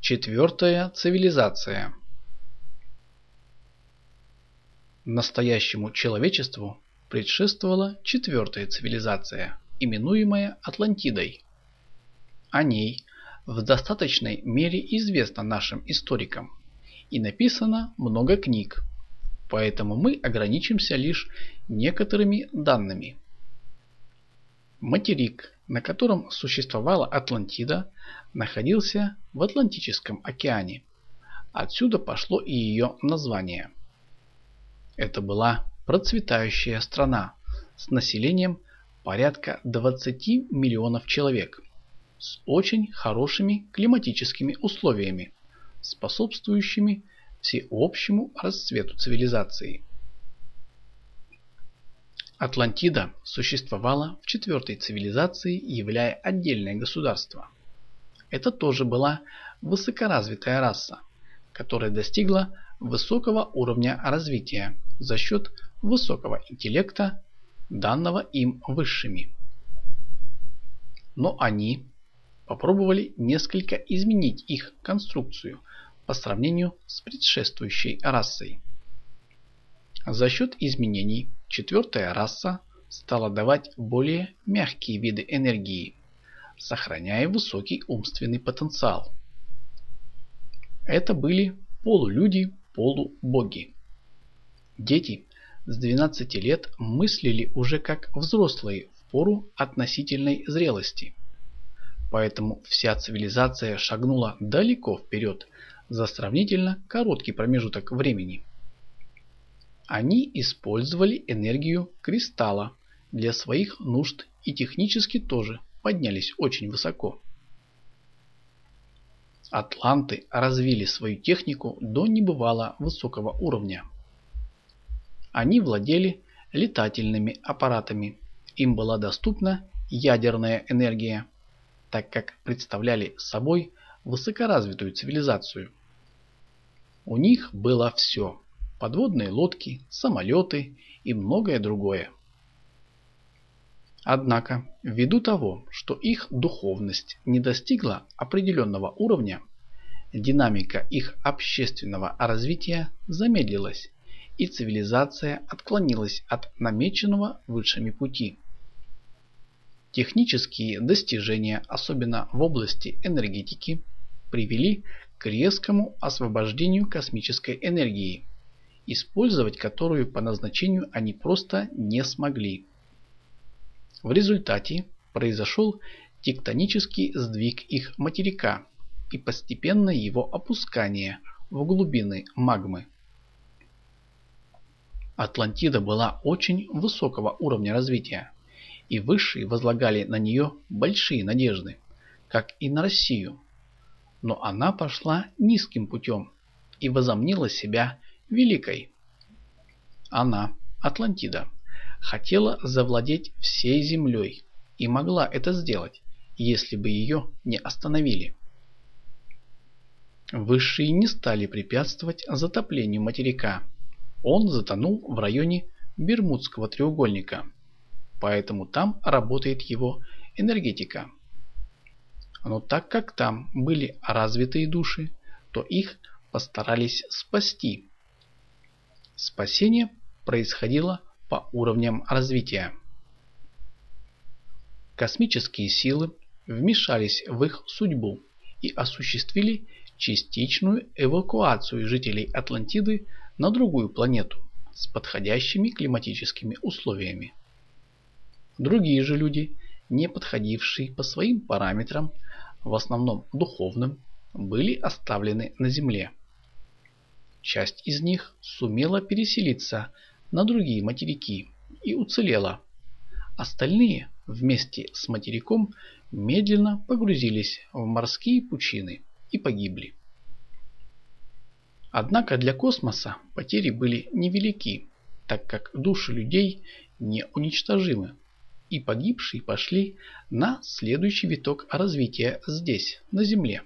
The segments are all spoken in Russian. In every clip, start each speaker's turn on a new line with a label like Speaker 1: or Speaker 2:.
Speaker 1: Четвертая цивилизация. Настоящему человечеству предшествовала четвертая цивилизация, именуемая Атлантидой. О ней в достаточной мере известно нашим историкам и написано много книг, поэтому мы ограничимся лишь некоторыми данными. Материк, на котором существовала Атлантида, находился в Атлантическом океане. Отсюда пошло и ее название. Это была процветающая страна с населением порядка 20 миллионов человек, с очень хорошими климатическими условиями, способствующими всеобщему расцвету цивилизации. Атлантида существовала в четвертой цивилизации, являя отдельное государство. Это тоже была высокоразвитая раса, которая достигла высокого уровня развития за счет высокого интеллекта, данного им высшими. Но они попробовали несколько изменить их конструкцию по сравнению с предшествующей расой. За счет изменений четвертая раса стала давать более мягкие виды энергии, сохраняя высокий умственный потенциал. Это были полулюди, полубоги. Дети с 12 лет мыслили уже как взрослые в пору относительной зрелости. Поэтому вся цивилизация шагнула далеко вперед за сравнительно короткий промежуток времени. Они использовали энергию кристалла для своих нужд и технически тоже поднялись очень высоко. Атланты развили свою технику до небывало высокого уровня. Они владели летательными аппаратами, им была доступна ядерная энергия, так как представляли собой высокоразвитую цивилизацию. У них было все: подводные лодки, самолеты и многое другое. Однако, ввиду того, что их духовность не достигла определенного уровня, динамика их общественного развития замедлилась, и цивилизация отклонилась от намеченного высшими пути. Технические достижения, особенно в области энергетики, привели к резкому освобождению космической энергии, использовать которую по назначению они просто не смогли. В результате произошел тектонический сдвиг их материка и постепенное его опускание в глубины магмы. Атлантида была очень высокого уровня развития, и высшие возлагали на нее большие надежды, как и на Россию. Но она пошла низким путем и возомнила себя великой. Она, Атлантида, хотела завладеть всей землей и могла это сделать, если бы ее не остановили. Высшие не стали препятствовать затоплению материка. Он затонул в районе Бермудского треугольника, поэтому там работает его энергетика. Но так как там были развитые души, то их постарались спасти. Спасение происходило по уровням развития. Космические силы вмешались в их судьбу и осуществили частичную эвакуацию жителей Атлантиды на другую планету с подходящими климатическими условиями. Другие же люди, не подходившие по своим параметрам, в основном духовным, были оставлены на Земле. Часть из них сумела переселиться на другие материки и уцелела. Остальные вместе с материком медленно погрузились в морские пучины и погибли. Однако для космоса потери были невелики, так как души людей не уничтожимы, и погибшие пошли на следующий виток развития здесь, на Земле.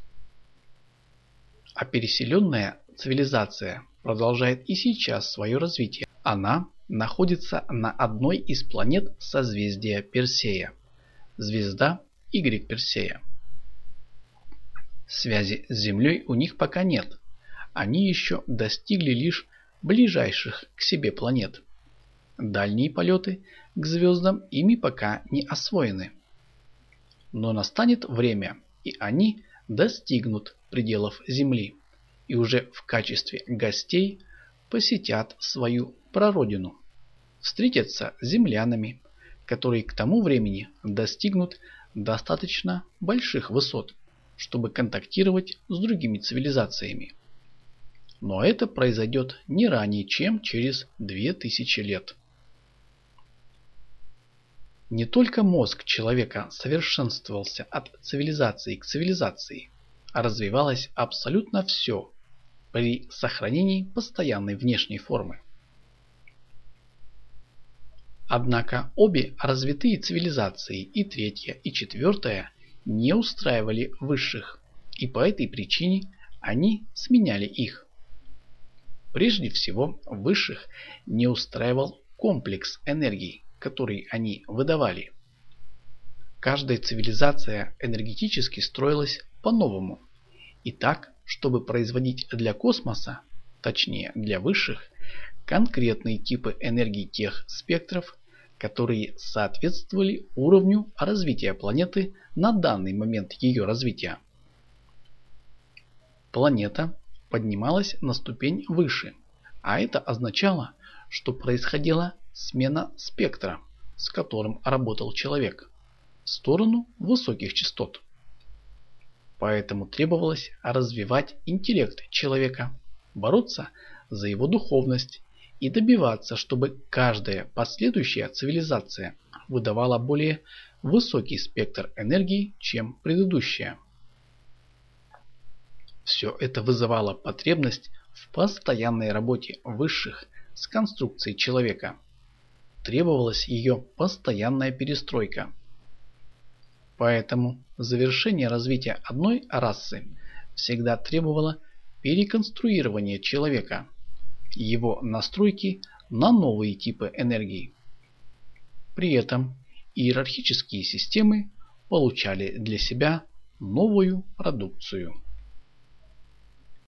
Speaker 1: А переселенная цивилизация продолжает и сейчас свое развитие. Она находится на одной из планет созвездия Персея, звезда Y Персея. Связи с Землей у них пока нет. Они еще достигли лишь ближайших к себе планет. Дальние полеты к звездам ими пока не освоены. Но настанет время, и они достигнут пределов Земли и уже в качестве гостей посетят свою прародину. Встретятся с землянами, которые к тому времени достигнут достаточно больших высот, чтобы контактировать с другими цивилизациями. Но это произойдет не ранее, чем через 2000 лет. Не только мозг человека совершенствовался от цивилизации к цивилизации, а развивалось абсолютно все при сохранении постоянной внешней формы. Однако обе развитые цивилизации, и третья, и четвертая, не устраивали высших, и по этой причине они сменяли их. Прежде всего, высших не устраивал комплекс энергий, который они выдавали. Каждая цивилизация энергетически строилась по-новому, и так, чтобы производить для космоса, точнее для высших, конкретные типы энергии тех спектров, которые соответствовали уровню развития планеты на данный момент ее развития. Планета поднималась на ступень выше, а это означало, что происходила смена спектра, с которым работал человек, в сторону высоких частот. Поэтому требовалось развивать интеллект человека, бороться за его духовность и добиваться, чтобы каждая последующая цивилизация выдавала более высокий спектр энергии, чем предыдущая. Все это вызывало потребность в постоянной работе высших с конструкцией человека. Требовалась ее постоянная перестройка. Поэтому завершение развития одной расы всегда требовало переконструирования человека, его настройки на новые типы энергии. При этом иерархические системы получали для себя новую продукцию.